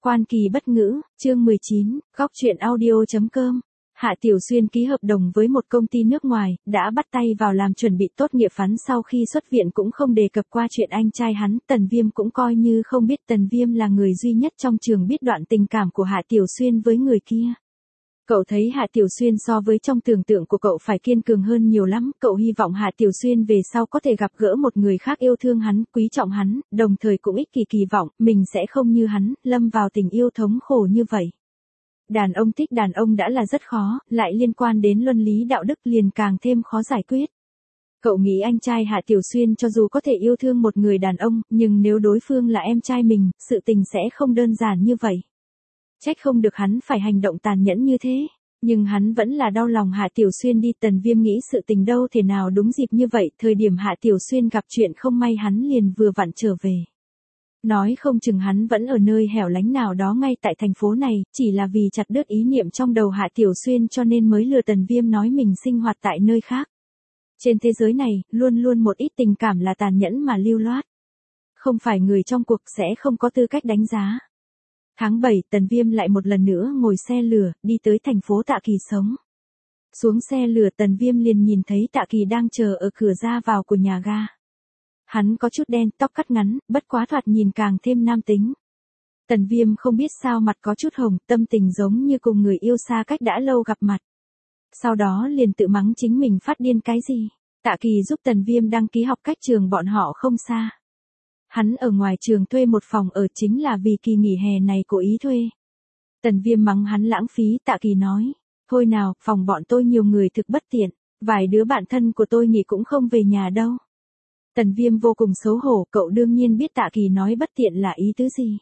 Quan kỳ bất ngữ, chương 19, góc truyện audio.com. Hạ Tiểu Xuyên ký hợp đồng với một công ty nước ngoài, đã bắt tay vào làm chuẩn bị tốt nghiệp phán. Sau khi xuất viện cũng không đề cập qua chuyện anh trai hắn. Tần Viêm cũng coi như không biết. Tần Viêm là người duy nhất trong trường biết đoạn tình cảm của Hạ Tiểu Xuyên với người kia. Cậu thấy Hạ Tiểu Xuyên so với trong tưởng tượng của cậu phải kiên cường hơn nhiều lắm. Cậu hy vọng Hạ Tiểu Xuyên về sau có thể gặp gỡ một người khác yêu thương hắn, quý trọng hắn, đồng thời cũng ích kỷ kỳ vọng, mình sẽ không như hắn, lâm vào tình yêu thống khổ như vậy. Đàn ông thích đàn ông đã là rất khó, lại liên quan đến luân lý đạo đức liền càng thêm khó giải quyết. Cậu nghĩ anh trai Hạ Tiểu Xuyên cho dù có thể yêu thương một người đàn ông, nhưng nếu đối phương là em trai mình, sự tình sẽ không đơn giản như vậy. Trách không được hắn phải hành động tàn nhẫn như thế, nhưng hắn vẫn là đau lòng Hạ Tiểu Xuyên đi. Tần Viêm nghĩ sự tình đâu thể nào đúng dịp như vậy, thời điểm Hạ Tiểu Xuyên gặp chuyện không may hắn liền vừa vặn trở về. Nói không chừng hắn vẫn ở nơi hẻo lánh nào đó ngay tại thành phố này, chỉ là vì chặt đứt ý niệm trong đầu Hạ Tiểu Xuyên cho nên mới lừa Tần Viêm nói mình sinh hoạt tại nơi khác. Trên thế giới này, luôn luôn một ít tình cảm là tàn nhẫn mà lưu loát. Không phải người trong cuộc sẽ không có tư cách đánh giá. Tháng 7, Tần Viêm lại một lần nữa ngồi xe lửa, đi tới thành phố Tạ Kỳ sống. Xuống xe lửa Tần Viêm liền nhìn thấy Tạ Kỳ đang chờ ở cửa ra vào của nhà ga. Hắn có chút đen, tóc cắt ngắn, bất quá thoạt nhìn càng thêm nam tính. Tần Viêm không biết sao mặt có chút hồng, tâm tình giống như cùng người yêu xa cách đã lâu gặp mặt. Sau đó liền tự mắng chính mình phát điên cái gì. Tạ Kỳ giúp Tần Viêm đăng ký học cách trường bọn họ không xa. Hắn ở ngoài trường thuê một phòng ở chính là vì kỳ nghỉ hè này cố ý thuê. Tần Viêm mắng hắn lãng phí. Tạ Kỳ nói, thôi nào, phòng bọn tôi nhiều người thực bất tiện, vài đứa bạn thân của tôi nghỉ cũng không về nhà đâu. Tần Viêm vô cùng xấu hổ, cậu đương nhiên biết Tạ Kỳ nói bất tiện là ý tứ gì.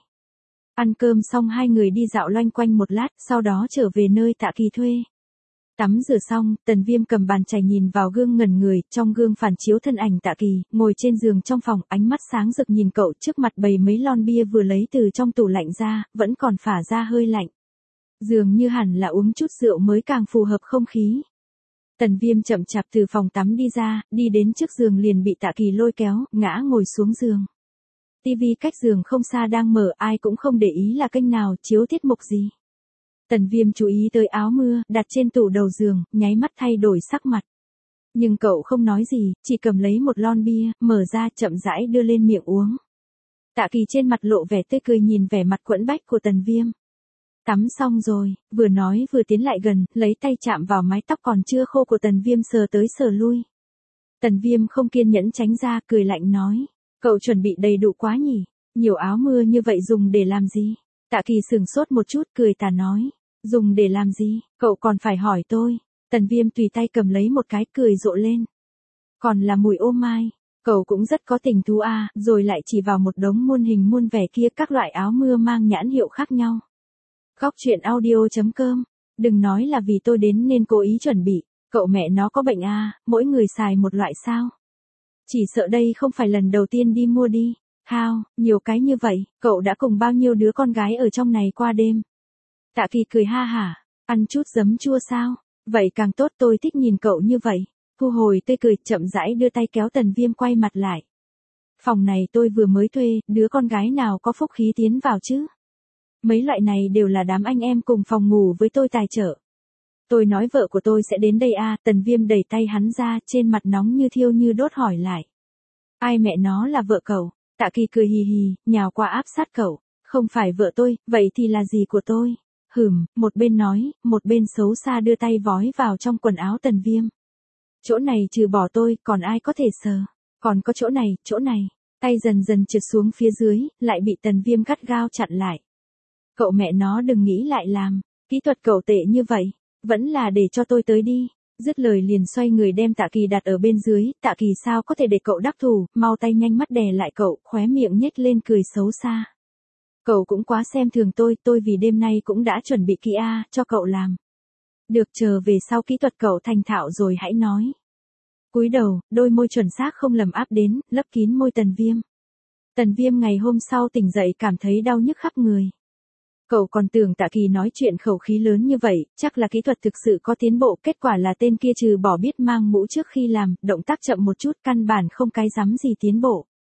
Ăn cơm xong hai người đi dạo loanh quanh một lát, sau đó trở về nơi Tạ Kỳ thuê. Tắm rửa xong, Tần Viêm cầm bàn chải nhìn vào gương ngẩn người, trong gương phản chiếu thân ảnh Tạ Kỳ, ngồi trên giường trong phòng, ánh mắt sáng rực nhìn cậu, trước mặt bày mấy lon bia vừa lấy từ trong tủ lạnh ra, vẫn còn phả ra hơi lạnh. Dường như hẳn là uống chút rượu mới càng phù hợp không khí. Tần Viêm chậm chạp từ phòng tắm đi ra, đi đến trước giường liền bị Tạ Kỳ lôi kéo, ngã ngồi xuống giường. Tivi cách giường không xa đang mở, ai cũng không để ý là kênh nào, chiếu tiết mục gì. Tần Viêm chú ý tới áo mưa, đặt trên tủ đầu giường, nháy mắt thay đổi sắc mặt. Nhưng cậu không nói gì, chỉ cầm lấy một lon bia, mở ra chậm rãi đưa lên miệng uống. Tạ Kỳ trên mặt lộ vẻ tươi cười nhìn vẻ mặt quẫn bách của Tần Viêm. Tắm xong rồi, vừa nói vừa tiến lại gần, lấy tay chạm vào mái tóc còn chưa khô của Tần Viêm sờ tới sờ lui. Tần Viêm không kiên nhẫn tránh ra, cười lạnh nói, cậu chuẩn bị đầy đủ quá nhỉ, nhiều áo mưa như vậy dùng để làm gì? Tạ Kỳ sửng sốt một chút, cười tà nói, dùng để làm gì, cậu còn phải hỏi tôi. Tần Viêm tùy tay cầm lấy một cái, cười rộ lên. Còn là mùi ô mai, cậu cũng rất có tình thú à, rồi lại chỉ vào một đống muôn hình muôn vẻ kia, các loại áo mưa mang nhãn hiệu khác nhau. Góc truyện audio.com, đừng nói là vì tôi đến nên cố ý chuẩn bị, cậu mẹ nó có bệnh à, mỗi người xài một loại sao? Chỉ sợ đây không phải lần đầu tiên đi mua đi. Hao, nhiều cái như vậy, cậu đã cùng bao nhiêu đứa con gái ở trong này qua đêm? Tạ Kỳ cười ha hả, ăn chút giấm chua sao? Vậy càng tốt, tôi thích nhìn cậu như vậy. Thu hồi tươi cười, chậm rãi đưa tay kéo Tần Viêm quay mặt lại. Phòng này tôi vừa mới thuê, đứa con gái nào có phúc khí tiến vào chứ? Mấy loại này đều là đám anh em cùng phòng ngủ với tôi tài trợ. Tôi nói vợ của tôi sẽ đến đây à? Tần Viêm đẩy tay hắn ra, trên mặt nóng như thiêu như đốt hỏi lại. Ai mẹ nó là vợ cậu? Tạ Kỳ cười hì hì, nhào qua áp sát cậu. Không phải vợ tôi, vậy thì là gì của tôi? Một bên nói, một bên xấu xa đưa tay vói vào trong quần áo Tần Viêm. Chỗ này trừ bỏ tôi, còn ai có thể sờ? Còn có chỗ này. Tay dần dần trượt xuống phía dưới, lại bị Tần Viêm gắt gao chặn lại. Cậu mẹ nó đừng nghĩ lại làm, kỹ thuật cậu tệ như vậy, vẫn là để cho tôi tới đi. Dứt lời liền xoay người đem Tạ Kỳ đặt ở bên dưới. Tạ Kỳ sao có thể để cậu đắc thủ, mau tay nhanh mắt đè lại cậu, khóe miệng nhếch lên cười xấu xa. Cậu cũng quá xem thường tôi vì đêm nay cũng đã chuẩn bị kỹ cho cậu làm. Được, chờ về sau kỹ thuật cậu thành thạo rồi hãy nói. Cúi đầu, đôi môi chuẩn xác không lầm áp đến, lấp kín môi Tần Viêm. Tần Viêm ngày hôm sau tỉnh dậy cảm thấy đau nhức khắp người. Cậu còn tưởng Tạ Kỳ nói chuyện khẩu khí lớn như vậy, chắc là kỹ thuật thực sự có tiến bộ, kết quả là tên kia trừ bỏ biết mang mũ trước khi làm, động tác chậm một chút, căn bản không cái rắm gì tiến bộ.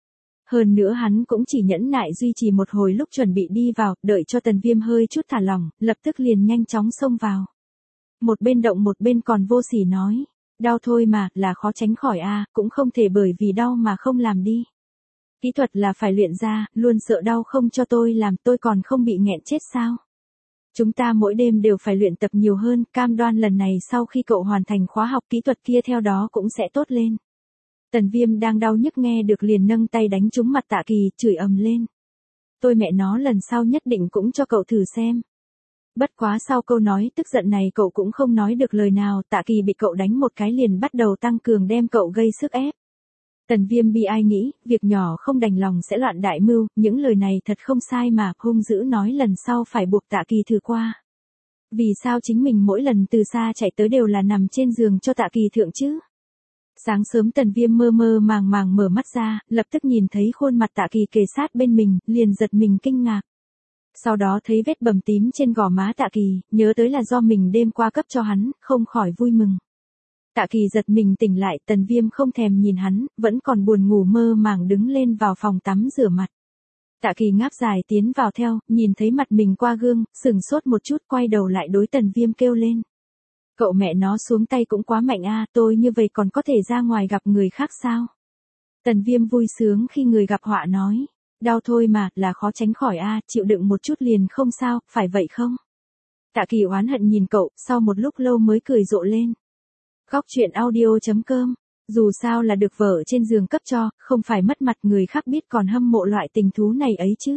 Hơn nữa hắn cũng chỉ nhẫn nại duy trì một hồi lúc chuẩn bị đi vào, đợi cho Tần Viêm hơi chút thả lỏng, lập tức liền nhanh chóng xông vào. Một bên động một bên còn vô sỉ nói, đau thôi mà, là khó tránh khỏi a, cũng không thể bởi vì đau mà không làm đi. Kỹ thuật là phải luyện ra, luôn sợ đau không cho tôi làm, tôi còn không bị nghẹn chết sao? Chúng ta mỗi đêm đều phải luyện tập nhiều hơn, cam đoan lần này sau khi cậu hoàn thành khóa học kỹ thuật kia theo đó cũng sẽ tốt lên. Tần Viêm đang đau nhức nghe được liền nâng tay đánh trúng mặt Tạ Kỳ, chửi ầm lên. Tôi mẹ nó lần sau nhất định cũng cho cậu thử xem. Bất quá sau câu nói tức giận này cậu cũng không nói được lời nào, Tạ Kỳ bị cậu đánh một cái liền bắt đầu tăng cường đem cậu gây sức ép. Tần Viêm bi ai nghĩ, việc nhỏ không đành lòng sẽ loạn đại mưu, những lời này thật không sai mà, hung dữ nói lần sau phải buộc Tạ Kỳ thử qua. Vì sao chính mình mỗi lần từ xa chạy tới đều là nằm trên giường cho Tạ Kỳ thượng chứ? Sáng sớm Tần Viêm mơ mơ màng màng mở mắt ra, lập tức nhìn thấy khuôn mặt Tạ Kỳ kề sát bên mình, liền giật mình kinh ngạc. Sau đó thấy vết bầm tím trên gò má Tạ Kỳ, nhớ tới là do mình đêm qua cấp cho hắn, không khỏi vui mừng. Tạ Kỳ giật mình tỉnh lại, Tần Viêm không thèm nhìn hắn, vẫn còn buồn ngủ mơ màng đứng lên vào phòng tắm rửa mặt. Tạ Kỳ ngáp dài tiến vào theo, nhìn thấy mặt mình qua gương, sừng sốt một chút quay đầu lại đối Tần Viêm kêu lên. Cậu mẹ nó xuống tay cũng quá mạnh a, tôi như vậy còn có thể ra ngoài gặp người khác sao? Tần Viêm vui sướng khi người gặp họa nói. Đau thôi mà, là khó tránh khỏi a, chịu đựng một chút liền không sao, phải vậy không? Tạ Kỳ oán hận nhìn cậu, sau một lúc lâu mới cười rộ lên. Góc truyện audio.com, dù sao là được vợ trên giường cấp cho, không phải mất mặt người khác biết còn hâm mộ loại tình thú này ấy chứ.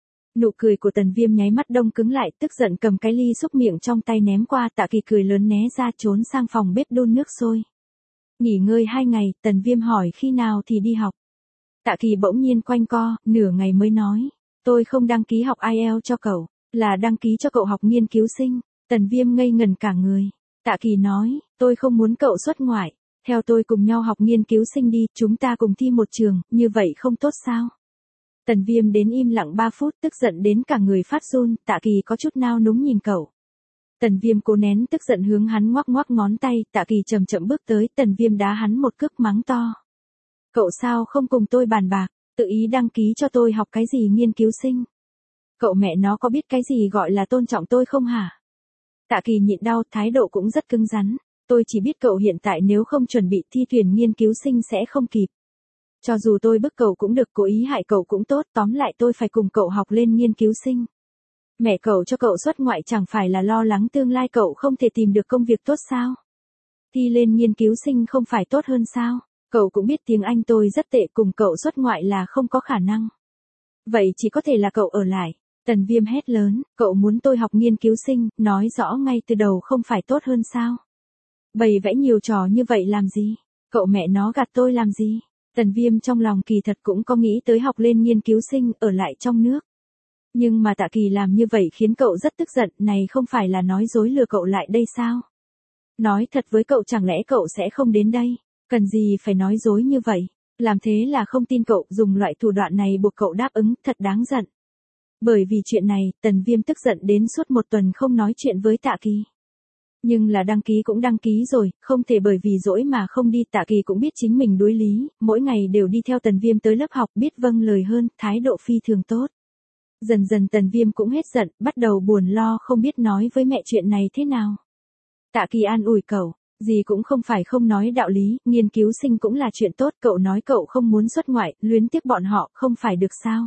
Nụ cười của Tần Viêm nháy mắt đông cứng lại, tức giận cầm cái ly xúc miệng trong tay ném qua, Tạ Kỳ cười lớn né ra trốn sang phòng bếp đun nước sôi. Nghỉ ngơi 2 ngày, Tần Viêm hỏi khi nào thì đi học. Tạ Kỳ bỗng nhiên quanh co, nửa ngày mới nói, tôi không đăng ký học IELTS cho cậu, là đăng ký cho cậu học nghiên cứu sinh. Tần Viêm ngây ngần cả người. Tạ Kỳ nói, tôi không muốn cậu xuất ngoại, theo tôi cùng nhau học nghiên cứu sinh đi, chúng ta cùng thi một trường, như vậy không tốt sao? Tần Viêm đến im lặng 3 phút, tức giận đến cả người phát run, Tạ Kỳ có chút nao núng nhìn cậu. Tần Viêm cố nén tức giận hướng hắn ngoắc ngoắc ngón tay, Tạ Kỳ chậm chậm bước tới, Tần Viêm đá hắn một cước mắng to. Cậu sao không cùng tôi bàn bạc, tự ý đăng ký cho tôi học cái gì nghiên cứu sinh? Cậu mẹ nó có biết cái gì gọi là tôn trọng tôi không hả? Tạ Kỳ nhịn đau, thái độ cũng rất cứng rắn. Tôi chỉ biết cậu hiện tại nếu không chuẩn bị thi tuyển nghiên cứu sinh sẽ không kịp. Cho dù tôi bức cậu cũng được, cố ý hại cậu cũng tốt, tóm lại tôi phải cùng cậu học lên nghiên cứu sinh. Mẹ cậu cho cậu xuất ngoại chẳng phải là lo lắng tương lai cậu không thể tìm được công việc tốt sao? Thi lên nghiên cứu sinh không phải tốt hơn sao? Cậu cũng biết tiếng Anh tôi rất tệ, cùng cậu xuất ngoại là không có khả năng. Vậy chỉ có thể là cậu ở lại. Tần Viêm hét lớn, cậu muốn tôi học nghiên cứu sinh, nói rõ ngay từ đầu không phải tốt hơn sao? Bày vẽ nhiều trò như vậy làm gì? Cậu mẹ nó gạt tôi làm gì? Tần Viêm trong lòng kỳ thật cũng có nghĩ tới học lên nghiên cứu sinh, ở lại trong nước. Nhưng mà Tạ Kỳ làm như vậy khiến cậu rất tức giận, này không phải là nói dối lừa cậu lại đây sao? Nói thật với cậu chẳng lẽ cậu sẽ không đến đây? Cần gì phải nói dối như vậy? Làm thế là không tin cậu, dùng loại thủ đoạn này buộc cậu đáp ứng, thật đáng giận. Bởi vì chuyện này, Tần Viêm tức giận đến suốt 1 tuần không nói chuyện với Tạ Kỳ. Nhưng là đăng ký cũng đăng ký rồi, không thể bởi vì dỗi mà không đi. Tạ Kỳ cũng biết chính mình đối lý, mỗi ngày đều đi theo Tần Viêm tới lớp học, biết vâng lời hơn, thái độ phi thường tốt. Dần dần Tần Viêm cũng hết giận, bắt đầu buồn lo không biết nói với mẹ chuyện này thế nào. Tạ Kỳ an ủi cậu, gì cũng không phải không nói đạo lý, nghiên cứu sinh cũng là chuyện tốt, cậu nói cậu không muốn xuất ngoại, luyến tiếc bọn họ, không phải được sao?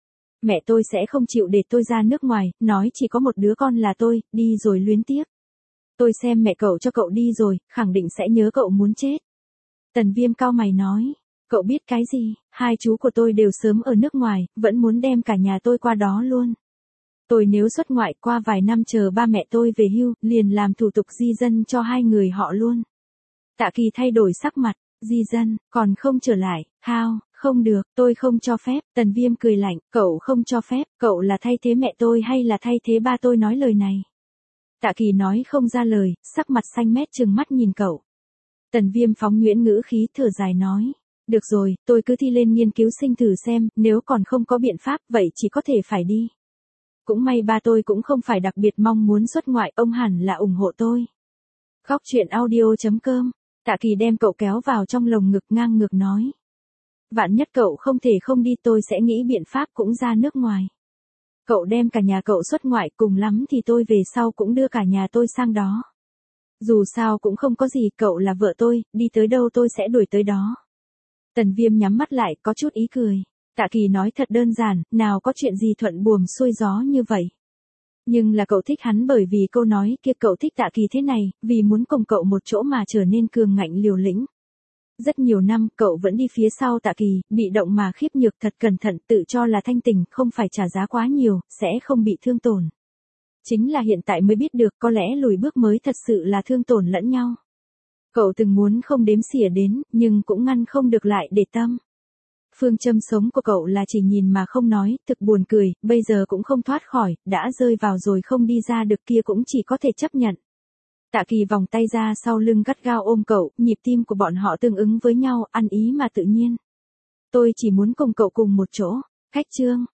Mẹ tôi sẽ không chịu để tôi ra nước ngoài, nói chỉ có một đứa con là tôi, đi rồi luyến tiếc. Tôi xem mẹ cậu cho cậu đi rồi, khẳng định sẽ nhớ cậu muốn chết. Tần Viêm cau mày nói, cậu biết cái gì, 2 chú của tôi đều sớm ở nước ngoài, vẫn muốn đem cả nhà tôi qua đó luôn. Tôi nếu xuất ngoại qua vài năm chờ ba mẹ tôi về hưu, liền làm thủ tục di dân cho 2 người họ luôn. Tạ Kỳ thay đổi sắc mặt, di dân, còn không trở lại, how, không được, tôi không cho phép. Tần Viêm cười lạnh, cậu không cho phép, cậu là thay thế mẹ tôi hay là thay thế ba tôi nói lời này? Tạ Kỳ nói không ra lời, sắc mặt xanh mét trừng mắt nhìn cậu. Tần Viêm phóng nhuyễn ngữ khí thở dài nói, được rồi, tôi cứ thi lên nghiên cứu sinh thử xem, nếu còn không có biện pháp, vậy chỉ có thể phải đi. Cũng may ba tôi cũng không phải đặc biệt mong muốn xuất ngoại, ông hẳn là ủng hộ tôi. Góc truyện audio.com, Tạ Kỳ đem cậu kéo vào trong lồng ngực ngang ngược nói. Vạn nhất cậu không thể không đi tôi sẽ nghĩ biện pháp cũng ra nước ngoài. Cậu đem cả nhà cậu xuất ngoại, cùng lắm thì tôi về sau cũng đưa cả nhà tôi sang đó. Dù sao cũng không có gì, cậu là vợ tôi, đi tới đâu tôi sẽ đuổi tới đó. Tần Viêm nhắm mắt lại, có chút ý cười. Tạ Kỳ nói thật đơn giản, nào có chuyện gì thuận buồm xuôi gió như vậy. Nhưng là cậu thích hắn bởi vì câu nói kia, cậu thích Tạ Kỳ thế này, vì muốn cùng cậu một chỗ mà trở nên cường ngạnh liều lĩnh. Rất nhiều năm, cậu vẫn đi phía sau Tạ Kỳ, bị động mà khiếp nhược, thật cẩn thận, tự cho là thanh tình, không phải trả giá quá nhiều, sẽ không bị thương tổn. Chính là hiện tại mới biết được, có lẽ lùi bước mới thật sự là thương tổn lẫn nhau. Cậu từng muốn không đếm xỉa đến, nhưng cũng ngăn không được lại để tâm. Phương châm sống của cậu là chỉ nhìn mà không nói, thực buồn cười, bây giờ cũng không thoát khỏi, đã rơi vào rồi không đi ra được kia cũng chỉ có thể chấp nhận. Tạ Kỳ vòng tay ra sau lưng gắt gao ôm cậu, nhịp tim của bọn họ tương ứng với nhau, ăn ý mà tự nhiên. Tôi chỉ muốn cùng cậu cùng một chỗ. Cách chương